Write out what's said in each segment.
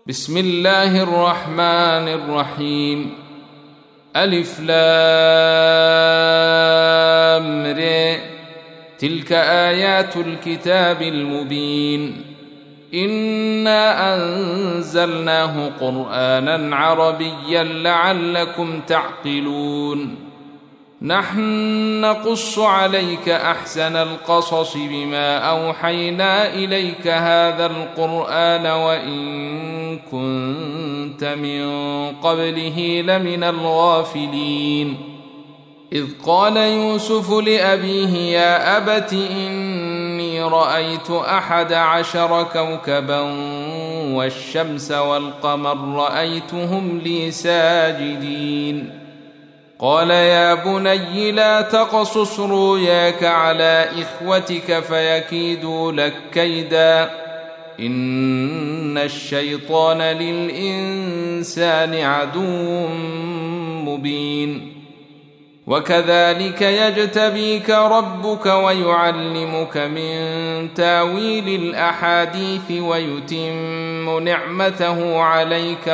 بسم الله الرحمن الرحيم. ألف لام ر. تلك آيات الكتاب المبين. إنا أنزلناه قرآنا عربيا لعلكم تعقلون. نحن نقص عليك أحسن القصص بما أوحينا إليك هذا القرآن وإن كنت من قبله لمن الغافلين. إذ قال يوسف لأبيه يا أبت إني رأيت 11 كوكبا والشمس والقمر رأيتهم لي ساجدين. قال يا بني لا تقصص رؤياك على إخوتك فيكيدوا لك كيدا إن الشيطان للإنسان عدو مبين. وكذلك يجتبيك ربك ويعلمك من تاويل الأحاديث ويتم نعمته عليك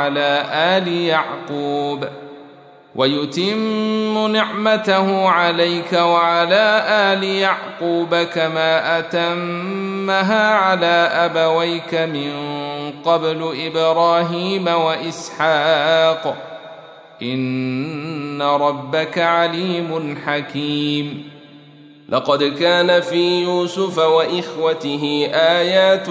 وعلى آل يعقوب كما أتمها على أبويك من قبل إبراهيم وإسحاق إن ربك عليم حكيم. لقد كان في يوسف وإخوته آيات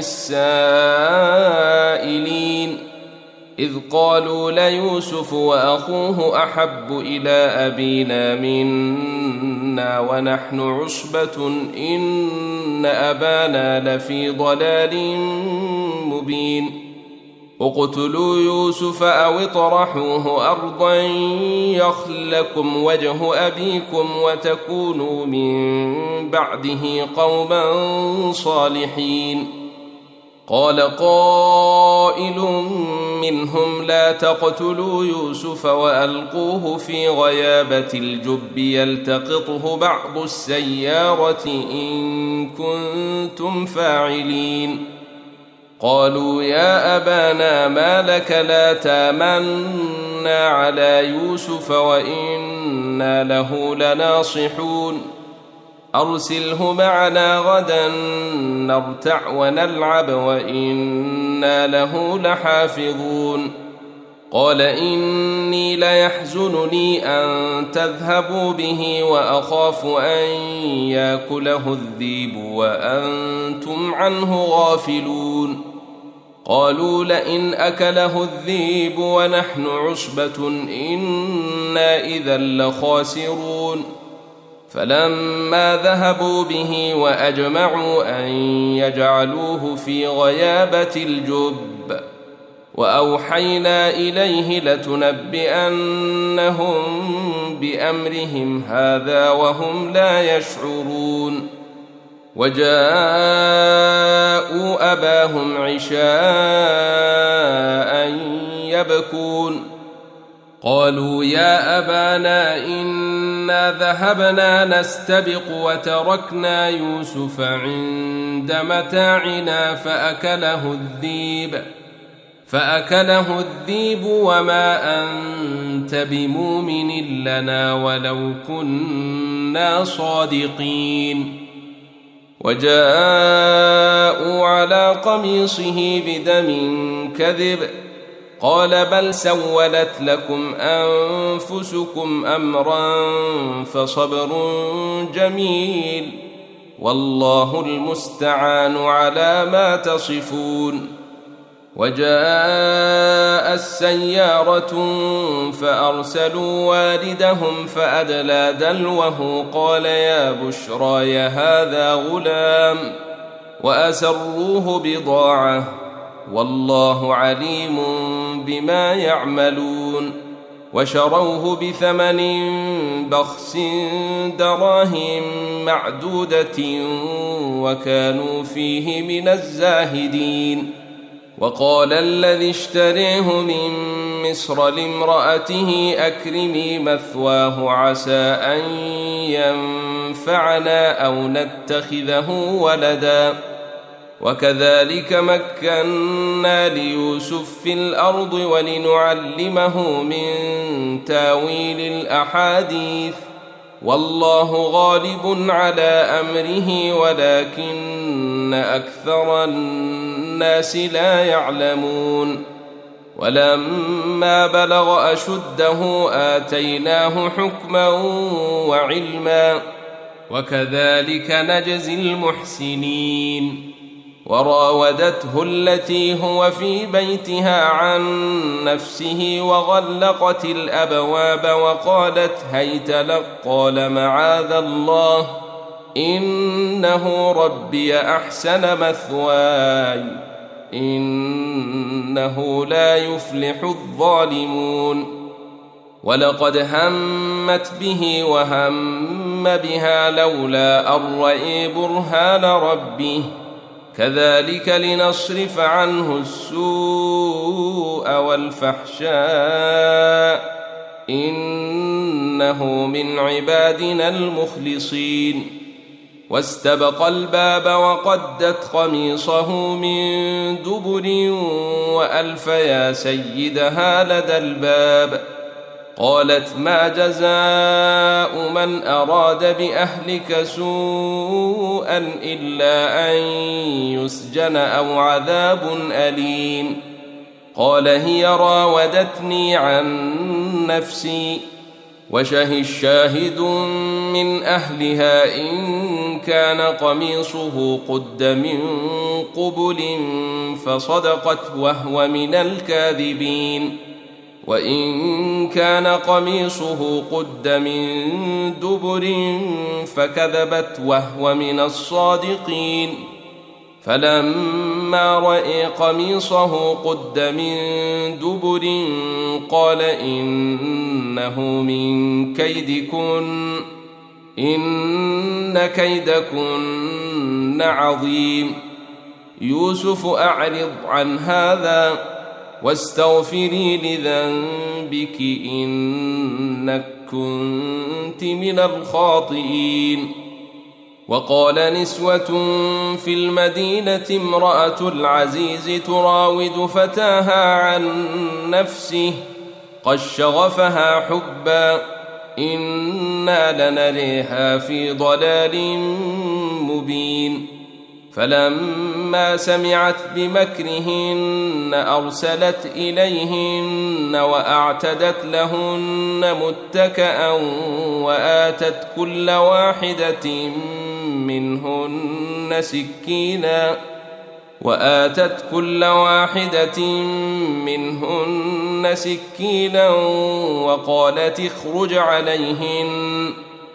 للسائلين إذ قالوا ليوسف وأخوه أحب إلى أبينا منا ونحن عصبة إن أبانا لفي ضلال مبين. اقتلوا يوسف أو اطرحوه أرضا يخل لكم وجه أبيكم وتكونوا من بعده قوما صالحين. قال قائل منهم لا تقتلوا يوسف وألقوه في غيابة الجب يلتقطه بعض السيارة إن كنتم فاعلين. قالوا يا أبانا ما لك لا تامنا على يوسف وإنا له لناصحون أرسله معنا غدا نرتع ونلعب وإنا له لحافظون. قال إني ليحزنني أن تذهبوا به وأخاف أن يأكله الذئب وأنتم عنه غافلون. قالوا لئن أكله الذئب ونحن عصبة إنا إذا لخاسرون. فلما ذهبوا به وأجمعوا أن يجعلوه في غيابة الجب وأوحينا إليه لتنبئنهم بأمرهم هذا وهم لا يشعرون. وجاءوا أباهم عشاء يبكون. قالوا يا أبانا إنا ذهبنا نستبق وتركنا يوسف عند متاعنا فأكله الذئب وما أنت بمؤمن لنا ولو كنا صادقين. وجاءوا على قميصه بدم كذب قال بل سولت لكم أنفسكم أمرا فصبر جميل والله المستعان على ما تصفون. وجاء السيارة فأرسلوا والدهم فأدلى دلوه قال يا بشرى هذا غلام وأسروه بضاعة والله عليم بما يعملون. وشروه بثمن بخس دراهم معدودة وكانوا فيه من الزاهدين. وقال الذي اشتريه من مصر لامرأته أكرمي مثواه عسى أن ينفعنا أو نتخذه ولدا وكذلك مكنا ليوسف في الأرض ولنعلمه من تاويل الأحاديث والله غالب على أمره ولكن أكثر الناس لا يعلمون ولما بلغ أشده آتيناه حكما وعلما وكذلك نجزي المحسنين وراودته التي هو في بيتها عن نفسه وغلقت الأبواب وقالت هيت لك قال معاذ الله إنه ربي أحسن مثواي إنه لا يفلح الظالمون ولقد همت به وهم بها لولا أن رأى برهان ربه كذلك لنصرف عنه السوء والفحشاء إنه من عبادنا المخلصين واستبق الباب وقدت قميصه من دبر وألف يا سيدها لدى الباب قالت ما جزاء من أراد بأهلك سوءا إلا أن يسجن أو عذاب أليم قال هي راودتني عن نفسي وشهد شاهد من أهلها إن كان قميصه قد من قبل فصدقت وهو من الكاذبين وإن كان قميصه قد من دبر فكذبت وهو من الصادقين فلما رأى قميصه قد من دبر قال إنه من كيدكن إن كيدكن عظيم يوسف أعرض عن هذا واستغفري لذنبك إنك كنت من الخاطئين وقال نسوة في المدينة امرأة العزيز تراود فتاها عن نفسه قد شغفها حبا إنا لنريها في ضلال مبين فلما سمعت بمكرهن أرسلت إليهن وأعتدت لهن متكأ وآتت كل واحدة منهن سكينا وقالت اخرج عليهن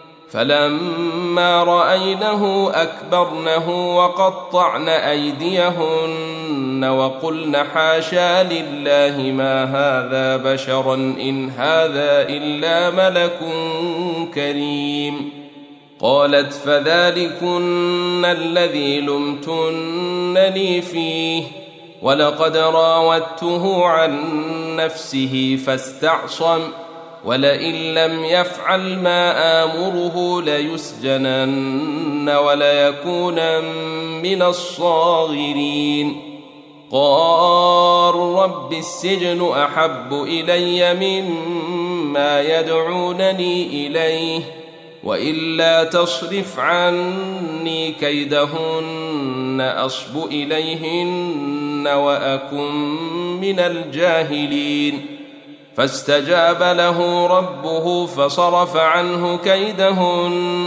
فلما رأينه أكبرنه وقطعن أيديهن وقلن حاشا لله ما هذا بشرا إن هذا إلا ملك كريم قالت فذلكن الذي لمتنني فيه ولقد راودته عن نفسه فاستعصم ولئن لم يفعل ما آمره ليسجنن وليكونن من الصاغرين قال رب السجن أحب إلي مما يدعونني إليه وإلا تصرف عني كيدهن أصب إليهن وأكن من الجاهلين فاستجاب له ربه فصرف عنه كيدهن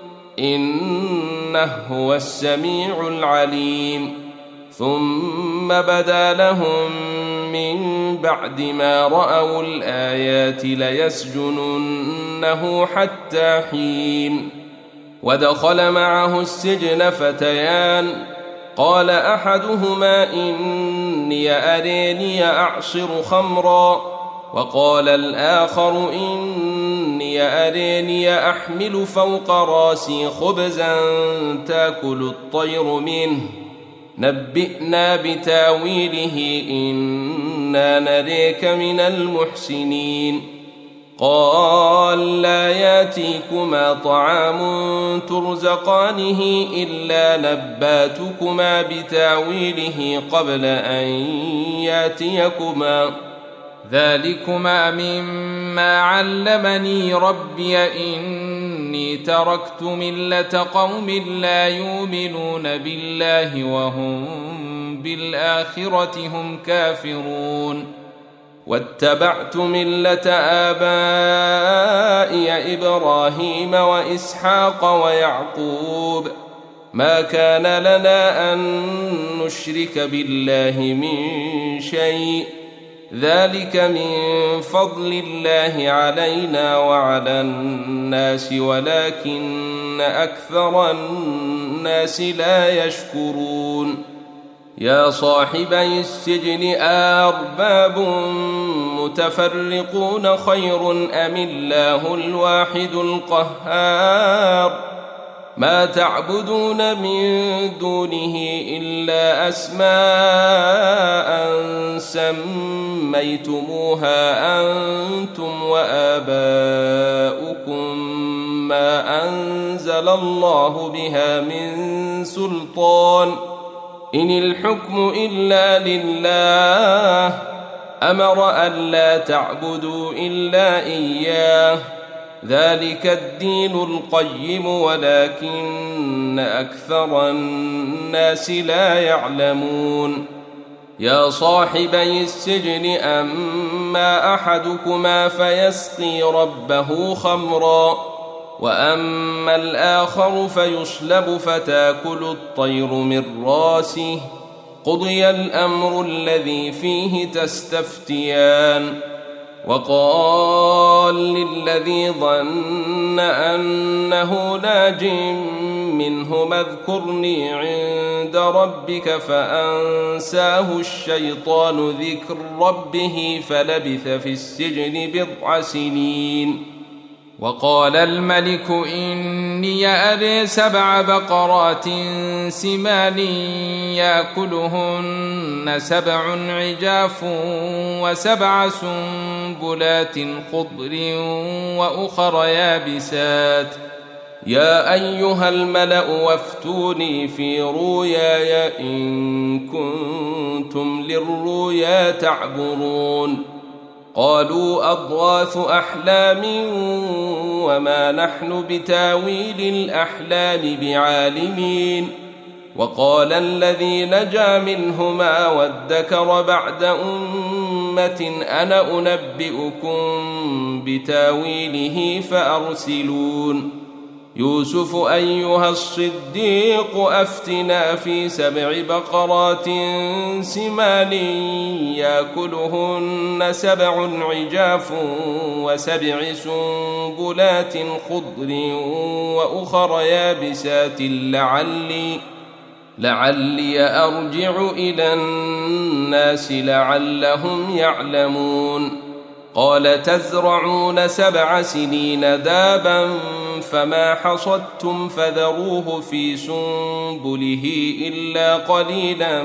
إنه هو السميع العليم ثم بدا لهم من بعد ما رأوا الآيات ليسجننه حتى حين ودخل معه السجن فتيان قال أحدهما إني أريني أعصر خمرا وقال الآخر إني أريني أحمل فوق راسي خبزا تأكل الطير منه نبئنا بتاويله إنا نريك من المحسنين قال لا ياتيكما طعام ترزقانه إلا نباتكما بتاويله قبل أن ياتيكما ذلكما مما علمني ربي إني تركت ملة قوم لا يؤمنون بالله وهم بالآخرة هم كافرون واتبعت ملة آبائي إبراهيم وإسحاق ويعقوب ما كان لنا أن نشرك بالله من شيء ذلك من فضل الله علينا وعلى الناس ولكن أكثر الناس لا يشكرون يا صاحبي السجن أرباب متفرقون خير أم الله الواحد القهار ما تعبدون من دونه إلا أسماء سميتموها أنتم وآباؤكم ما أنزل الله بها من سلطان إن الحكم إلا لله أمر ألا تعبدوا إلا إياه ذلك الدين القيم ولكن أكثر الناس لا يعلمون يا صاحبي السجن أما أحدكما فيسقي ربه خمرا وأما الآخر فيصلب فتاكل الطير من راسه قضي الأمر الذي فيه تستفتيان وقال للذي ظن أنه ناج منهما اذكرني عند ربك فأنساه الشيطان ذكر ربه فلبث في السجن 9 سنين وقال الملك إني أري 7 بقرات سمان يأكلهن 7 عجاف و7 سنبلات خضر وأخر يابسات يا أيها الملأ وافتوني في رؤياي إن كنتم للرؤيا تعبرون قالوا أضغاث أحلام وما نحن بتاويل الأحلام بعالمين وقال الذي نجا منهما وادكر بعد أمة أنا أنبئكم بتاويله فأرسلون يوسف أيها الصديق أفتنا في 7 بقرات سمان يأكلهن 7 عجاف و7 سنبلات خضر وأخر يابسات لعلي أرجع إلى الناس لعلهم يعلمون قال تزرعون 7 سنين دابا فما حصدتم فذروه في سنبله إلا قليلا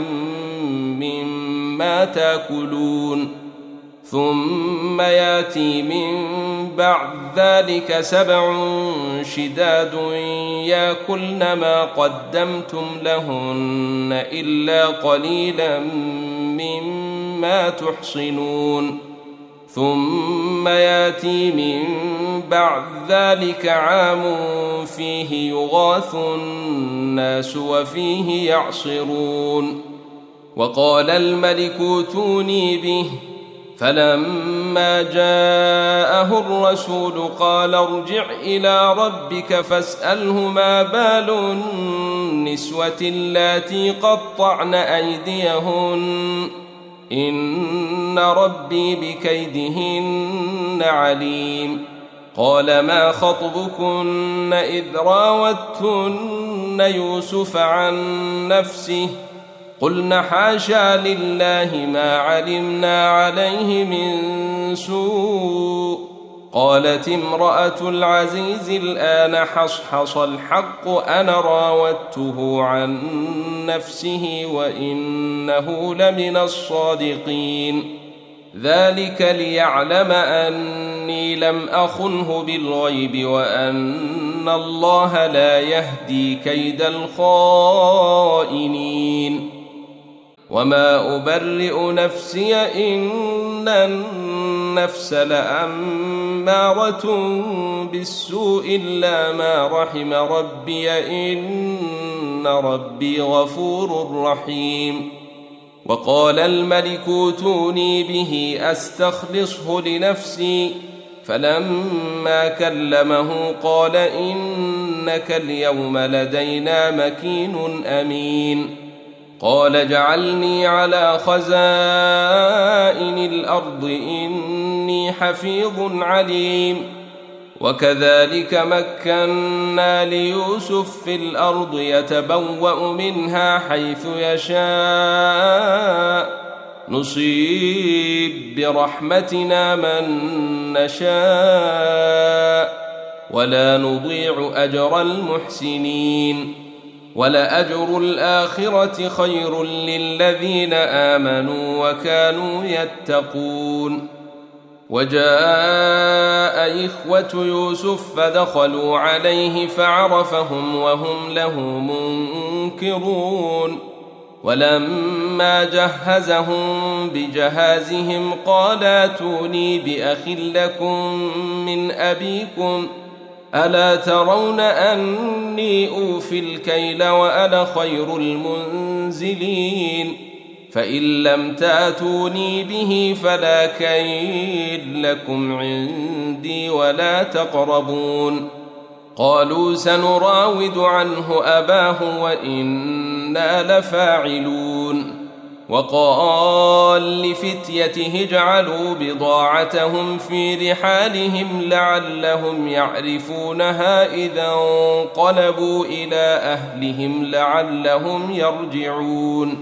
مما تأكلون ثم ياتي من بعد ذلك 7 شداد يأكلن ما قدمتم لهن إلا قليلا مما تحصنون ثم ياتي من بعد ذلك عام فيه يغاث الناس وفيه يعصرون وقال الملك ائتوني به فلما جاءه الرسول قال ارجع إلى ربك فاسأله ما بال النسوة اللاتي قطعن أيديهن إن ربي بكيدهن عليم قال ما خطبكن إذ راوتن يوسف عن نفسه قلنا حاشا لله ما علمنا عليه من سوء قالت امرأة العزيز الآن حصحص الحق أنا راودته عن نفسه وإنه لمن الصادقين ذلك ليعلم أني لم أخنه بالغيب وأن الله لا يهدي كيد الخائنين. وما أبرئ نفسي إن النفس لأمارة بالسوء إلا ما رحم ربي إن ربي غفور رحيم. وقال الملك ائتوني به أستخلصه لنفسي فلما كلمه قال إنك اليوم لدينا مكين أمين. قال اجعلني على خزائن الأرض إني حفيظ عليم. وكذلك مكنا ليوسف في الأرض يتبوأ منها حيث يشاء نصيب برحمتنا من نشاء ولا نضيع أجر المحسنين. ولأجر الآخرة خير للذين آمنوا وكانوا يتقون. وجاء إخوة يوسف فدخلوا عليه فعرفهم وهم له منكرون. ولما جهزهم بجهازهم قال ائتوني بأخ لكم من أبيكم ألا ترون أني أوفي الكيل وأنا خير المنزلين فإن لم تأتوني به فلا كيل لكم عندي ولا تقربون. قالوا سنراود عنه أباه وإنا لفاعلون. وقال لفتيته اجعلوا بضاعتهم في رحالهم لعلهم يعرفونها إذا انقلبوا إلى أهلهم لعلهم يرجعون.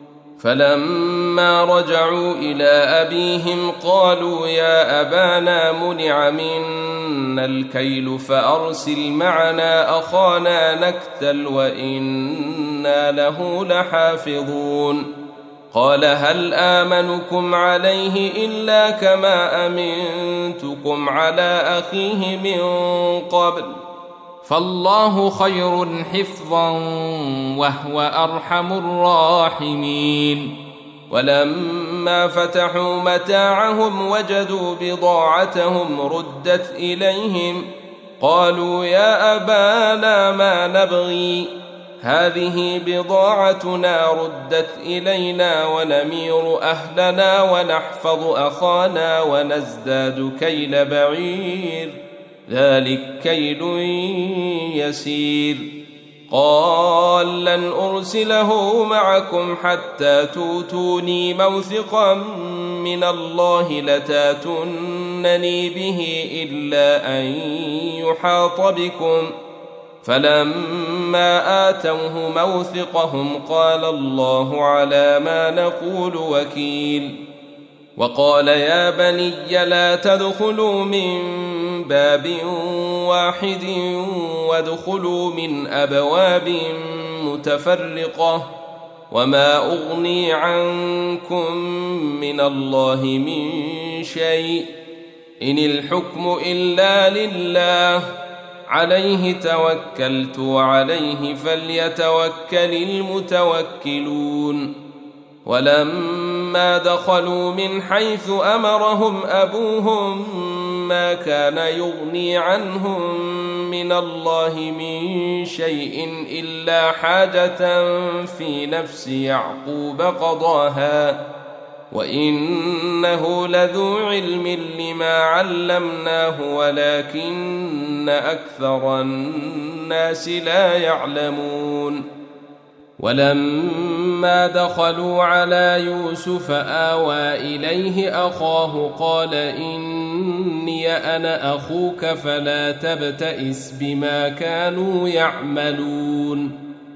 فلما رجعوا إلى أبيهم قالوا يا أبانا منع منا الكيل فأرسل معنا أخانا نكتل وإنا له لحافظون. قال هل آمنكم عليه إلا كما أمنتكم على أخيه من قبل فالله خير حفظا وهو أرحم الراحمين. ولما فتحوا متاعهم وجدوا بضاعتهم ردت إليهم قالوا يا أبانا ما نبغي هذه بضاعتنا ردت إلينا ونمير أهلنا ونحفظ أخانا ونزداد كيل بعير ذلك كيل يسير. قال لن أرسله معكم حتى توتوني موثقا من الله لتاتونني به إلا أن يحاط بكم. فلما آتوه موثقهم قال الله على ما نقول وكيل. وقال يا بني لا تدخلوا من باب واحد وادخلوا من أبواب متفرقة وما أغني عنكم من الله من شيء إن الحكم إلا لله عليه توكلت وعليه فليتوكل المتوكلون. ولما دخلوا من حيث أمرهم أبوهم ما كان يغني عنهم من الله من شيء إلا حاجة في نفس يعقوب قضاها وإنه لذو علم لما علمناه ولكن أكثر الناس لا يعلمون. ولما دخلوا على يوسف آوى إليه أخاه قال إني أنا أخوك فلا تبتئس بما كانوا يعملون.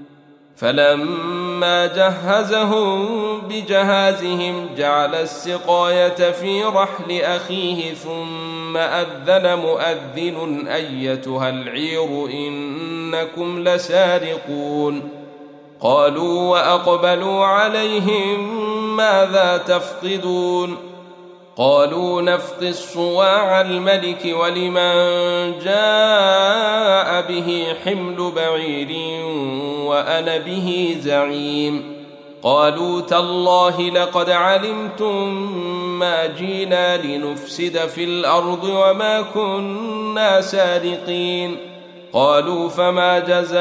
فلما جهزهم بجهازهم جعل السقاية في رحل أخيه ثم أذن مؤذن أيتها العير إنكم لسارقون. قالوا وأقبلوا عليهم ماذا تفقدون قالوا نفقي الصواع الملك ولمن جاء به حمل بعير وأنا به زعيم. قالوا تالله لقد علمتم ما جئنا لنفسد في الأرض وما كنا سارقين. قالوا فما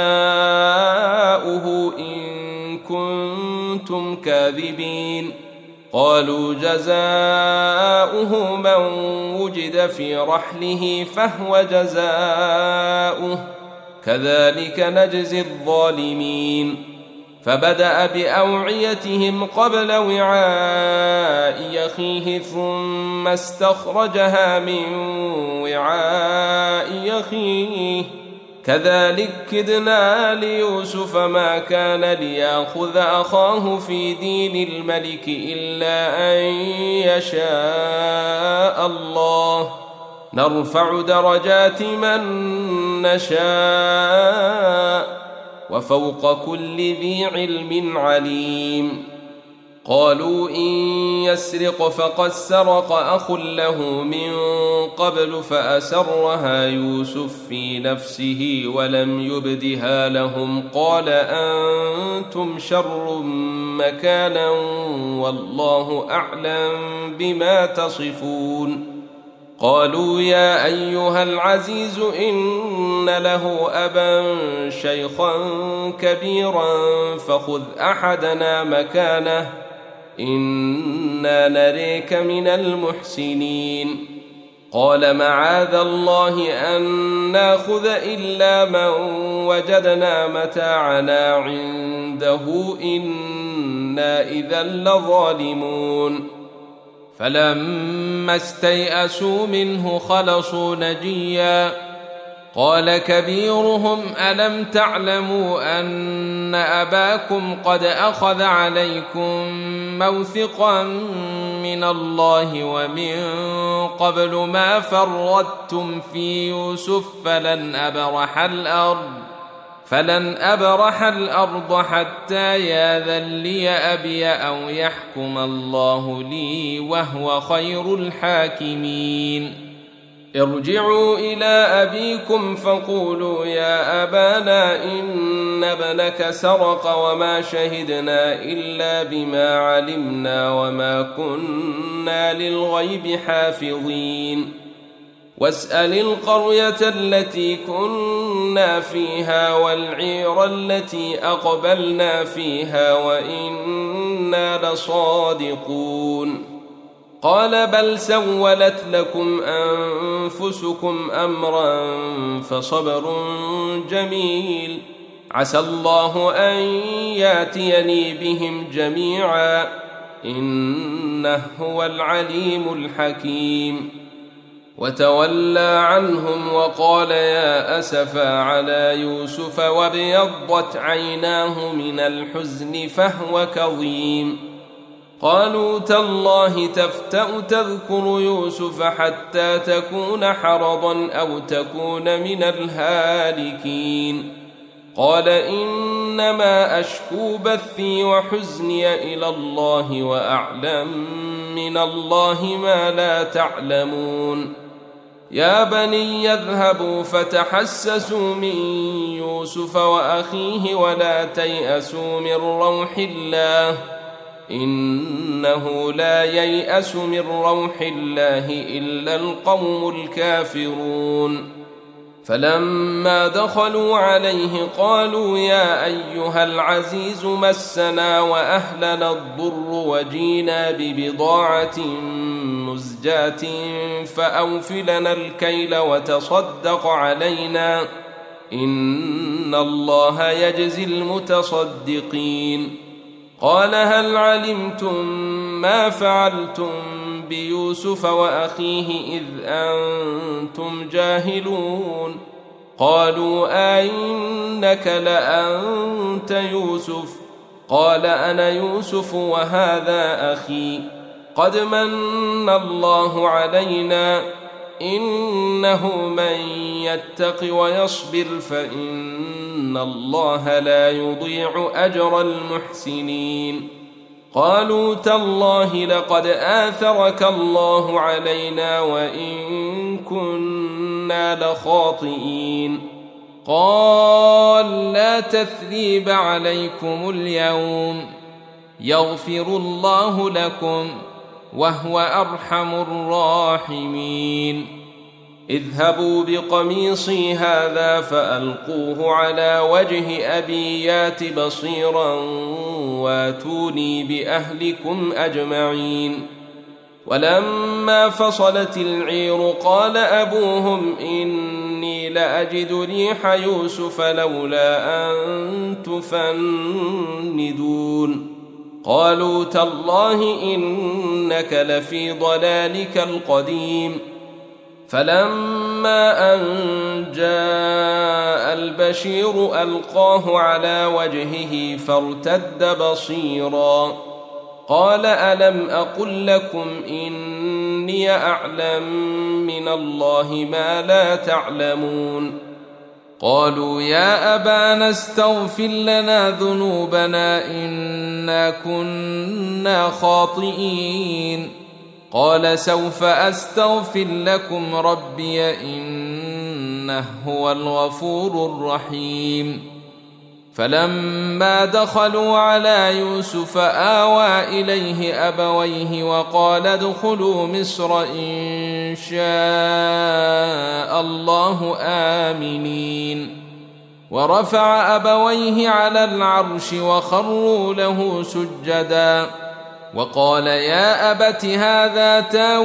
جزاؤه إن كنتم كاذبين. قالوا جزاؤه من وجد في رحله فهو جزاؤه كذلك نجزي الظالمين. فبدأ بأوعيتهم قبل وعاء أخيه ثم استخرجها من وعاء أخيه كذلك كدنا ليوسف ما كان ليأخذ أخاه في دين الملك إلا أن يشاء الله نرفع درجات من نشاء وفوق كل ذي علم عليم. قالوا إن يسرق فقد سرق أخ له من قبل فأسرها يوسف في نفسه ولم يبدها لهم قال أنتم شر مكانا والله أعلم بما تصفون. قالوا يا أيها العزيز إن له أبا شيخا كبيرا فخذ أحدنا مكانه إنا نريك من المحسنين. قال معاذ الله أن ناخذ إلا من وجدنا متاعنا عنده إنا إذا لظالمون. فلما استيئسوا منه خلصوا نجيا قال كبيرهم ألم تعلموا أن أباكم قد أخذ عليكم موثقا من الله ومن قبل ما فرطتم في يوسف فلن أبرح الأرض حتى ياذن لي أبي أو يحكم الله لي وهو خير الحاكمين. ارجعوا إلى أبيكم فقولوا يا أبانا إن ابنك سرق وما شهدنا إلا بما علمنا وما كنا للغيب حافظين. واسأل القرية التي كنا فيها والعير التي أقبلنا فيها وإنا لصادقون. قال بل سولت لكم أنفسكم أمرا فصبر جميل عسى الله أن ياتيني بهم جميعا إنه هو العليم الحكيم. وتولى عنهم وقال يا أسفا على يوسف وابيضت عيناه من الحزن فهو كظيم. قالوا تالله تفتأ تذكر يوسف حتى تكون حرضا أو تكون من الهالكين. قال إنما أشكو بثي وحزني إلى الله وأعلم من الله ما لا تعلمون. يا بني اذهبوا فتحسسوا من يوسف وأخيه ولا تيأسوا من روح الله إنه لا ييأس من روح الله إلا القوم الكافرون. فلما دخلوا عليه قالوا يا أيها العزيز مسنا وأهلنا الضر وجينا ببضاعة مزجاة فأوف لنا الكيل وتصدق علينا إن الله يجزي المتصدقين. قال هل علمتم ما فعلتم بيوسف وأخيه إذ أنتم جاهلون؟ قالوا أئنك لأنت يوسف؟ قال أنا يوسف وهذا أخي قد من الله علينا إنه من يتق ويصبر فإن الله لا يضيع أجر المحسنين. قالوا تالله لقد آثرك الله علينا وإن كنا لخاطئين قال لا تثريب عليكم اليوم يغفر الله لكم وهو أرحم الراحمين اذهبوا بقميصي هذا فألقوه على وجه أبي يات بصيرا واتوني بأهلكم أجمعين ولما فصلت العير قال أبوهم إني لأجد ريح يوسف لولا أن تفندون قالوا تالله إنك لفي ضلالك القديم فلما أن جاء البشير ألقاه على وجهه فارتد بصيرا قال ألم أقل لكم إني أعلم من الله ما لا تعلمون قالوا يا أبانا استغفر لنا ذنوبنا إنا كنا خاطئين قال سوف أستغفر لكم ربي إنه هو الغفور الرحيم فلما دخلوا على يوسف آوى إليه أبويه وقال ادخلوا مصر إن شاء الله آمنين ورفع أبويه على العرش وخروا له سجدا وقال يا أبت هذا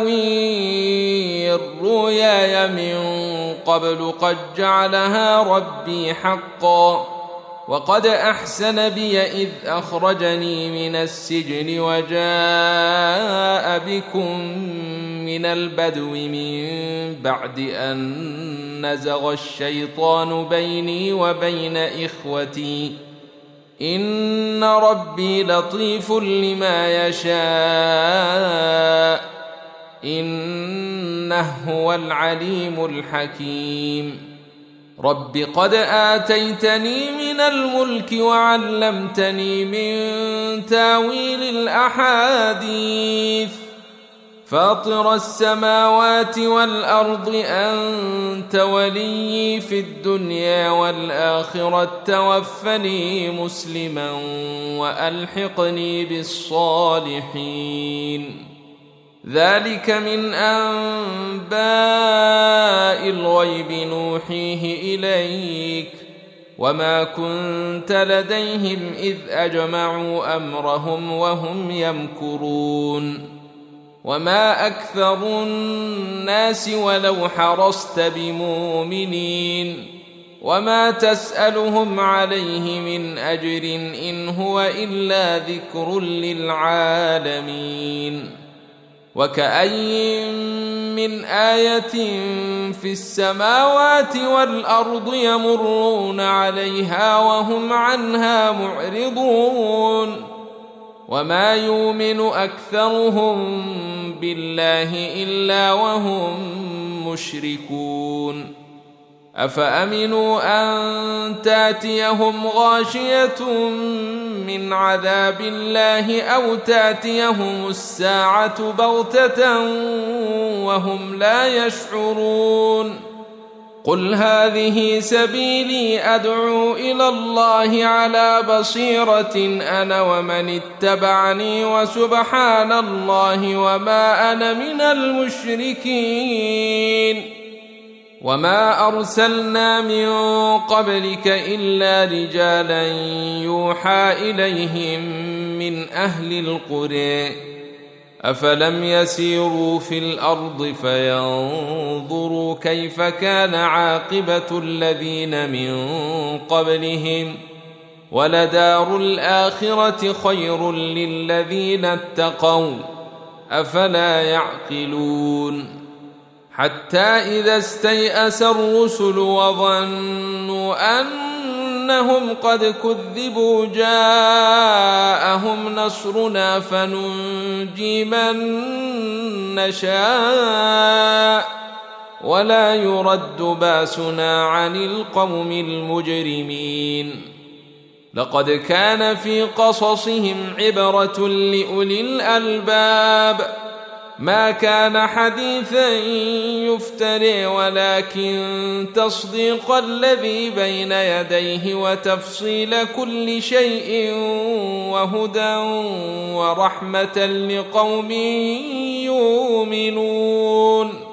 تاويل رؤياي من قبل قد جعلها ربي حقا وقد أحسن بي إذ أخرجني من السجن وجاء بكم من البدو من بعد أن نزغ الشيطان بيني وبين إخوتي إن ربي لطيف لما يشاء إنه هو العليم الحكيم رب قد آتيتني من الملك وعلمتني من تاويل الأحاديث فاطر السماوات والأرض أنت ولي في الدنيا والآخرة توفني مسلما وألحقني بالصالحين ذلك من أنباء الغيب نوحيه إليك وما كنت لديهم إذ أجمعوا أمرهم وهم يمكرون وما أكثر الناس ولو حرصت بمؤمنين وما تسألهم عليه من أجر إن هو إلا ذكر للعالمين وكأي من آية في السماوات والأرض يمرون عليها وهم عنها معرضون وما يؤمن أكثرهم بالله إلا وهم مشركون أفأمنوا أن تأتيهم غاشية من عذاب الله أو تأتيهم الساعة بغتة وهم لا يشعرون قل هذه سبيلي أدعو إلى الله على بصيرة أنا ومن اتبعني وسبحان الله وما أنا من المشركين وما أرسلنا من قبلك إلا رجالا يوحى إليهم من أهل القرى أفلم يسيروا في الأرض فينظروا كيف كان عاقبة الذين من قبلهم ولدار الآخرة خير للذين اتقوا أفلا يعقلون حتى إذا استيأس الرسل وظنوا أنهم قد كذبوا جاءهم نصرنا فننجي من نشاء ولا يرد باسنا عن القوم المجرمين لقد كان في قصصهم عبرة لأولي الألباب ما كان حديثا يفتري ولكن تصديق الذي بين يديه وتفصيل كل شيء وهدى ورحمة لقوم يؤمنون